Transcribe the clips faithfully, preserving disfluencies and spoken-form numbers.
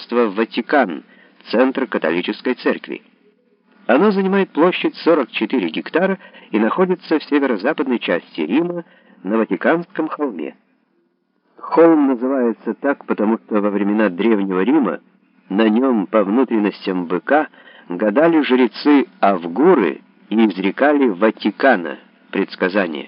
государства Ватикан, центр католической церкви. Оно занимает площадь сорок четыре гектара и находится в северо-западной части Рима на Ватиканском холме. Холм называется так, потому что во времена Древнего Рима на нем по внутренностям быка гадали жрецы Авгуры и изрекали Ватикана, предсказания.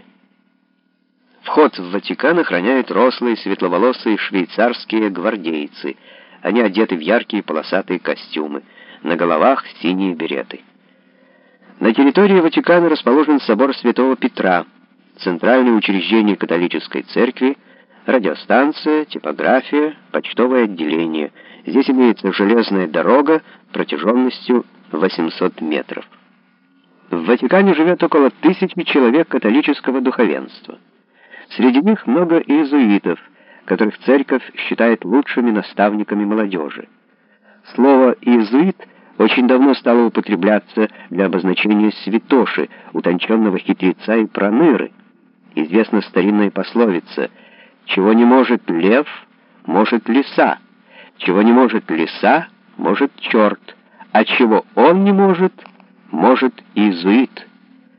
Вход в Ватикан охраняют рослые светловолосые швейцарские гвардейцы. Они одеты в яркие полосатые костюмы, на головах синие береты. На территории Ватикана расположен собор Святого Петра, центральное учреждение католической церкви, радиостанция, типография, почтовое отделение. Здесь имеется железная дорога протяженностью восемьсот метров. В Ватикане живет около тысячи человек католического духовенства. Среди них много иезуитов, которых церковь считает лучшими наставниками молодежи. Слово «иезуит» очень давно стало употребляться для обозначения святоши, утонченного хитреца и проныры. Известна старинная пословица: «Чего не может лев, может лиса, чего не может лиса, может черт, а чего он не может, может иезуит».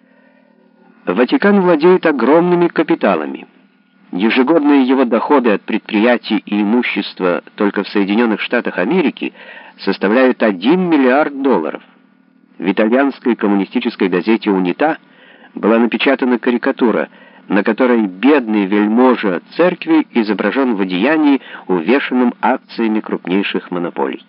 Ватикан владеет огромными капиталами. Ежегодные его доходы от предприятий и имущества только в Соединенных Штатах Америки составляют один миллиард долларов. В итальянской коммунистической газете «Унита» была напечатана карикатура, на которой бедный вельможа церкви изображен в одеянии, увешанном акциями крупнейших монополий.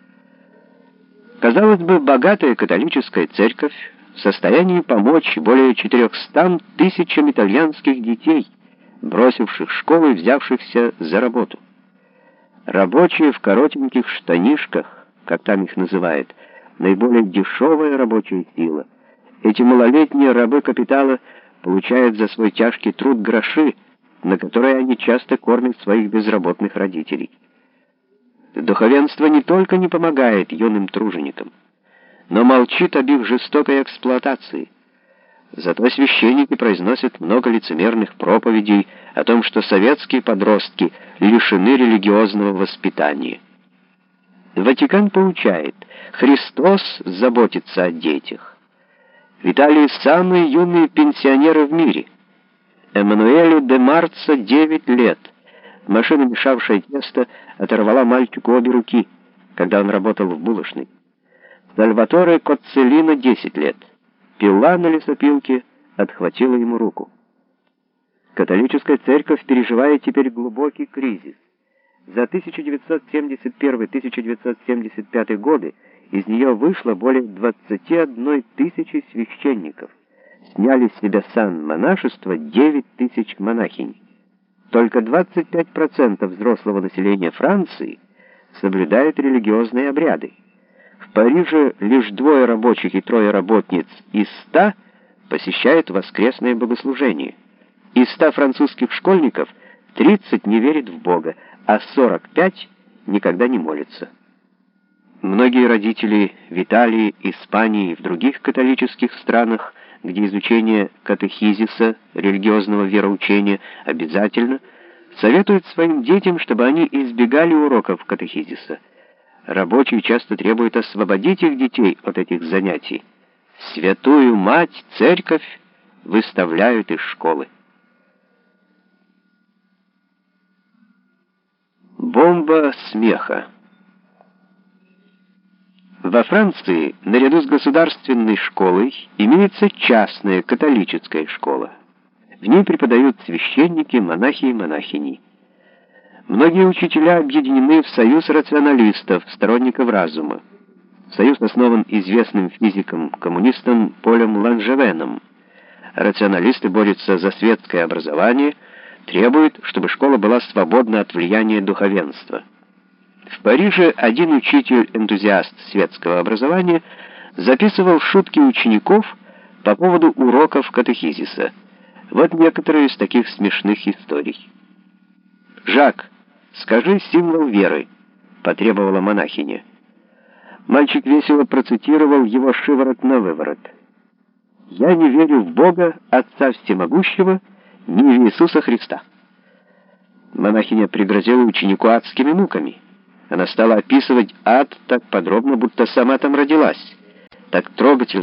Казалось бы, богатая католическая церковь в состоянии помочь более четырёхстам тысячам итальянских детей, бросивших школу и взявшихся за работу. Рабочие в коротеньких штанишках, как там их называют, наиболее дешевая рабочая сила. Эти малолетние рабы капитала получают за свой тяжкий труд гроши, на которые они часто кормят своих безработных родителей. Духовенство не только не помогает юным труженикам, но молчит об их жестокой эксплуатации. Зато священники произносят много лицемерных проповедей о том, что советские подростки лишены религиозного воспитания. Ватикан поучает: Христос заботится о детях. В Италии самые юные пенсионеры в мире. Эммануэлю де Марцо девять лет. Машина, мешавшая тесто, оторвала мальчику обе руки, когда он работал в булочной. Сальваторе Коццелино десять лет. Пила на лесопилке отхватила ему руку. Католическая церковь переживает теперь глубокий кризис. За тысяча девятьсот семьдесят первый — тысяча девятьсот семьдесят пятый годы из нее вышло более двадцати одной тысячи священников. Сняли с себя сан монашества девять тысяч монахинь. Только двадцать пять процентов взрослого населения Франции соблюдают религиозные обряды. В Париже лишь двое рабочих и трое работниц из ста посещают воскресное богослужение. Из ста французских школьников тридцать не верят в Бога, а сорок пять никогда не молятся. Многие родители в Италии, Испании и в других католических странах, где изучение катехизиса, религиозного вероучения, обязательно, советуют своим детям, чтобы они избегали уроков катехизиса. Рабочие часто требуют освободить их детей от этих занятий. Святую Мать, Церковь, выставляют из школы. Бомба смеха. Во Франции наряду с государственной школой имеется частная католическая школа. В ней преподают священники, монахи и монахини. Многие учителя объединены в союз рационалистов, сторонников разума. Союз основан известным физиком-коммунистом Полем Ланжевеном. Рационалисты борются за светское образование, требуют, чтобы школа была свободна от влияния духовенства. В Париже один учитель-энтузиаст светского образования записывал шутки учеников по поводу уроков катехизиса. Вот некоторые из таких смешных историй. «Жак, скажи символ веры», — потребовала монахиня. Мальчик весело процитировал его шиворот на выворот. «Я не верю в Бога, Отца Всемогущего, ни в Иисуса Христа». Монахиня пригрозила ученику адскими муками. Она стала описывать ад так подробно, будто сама там родилась. Так трогательно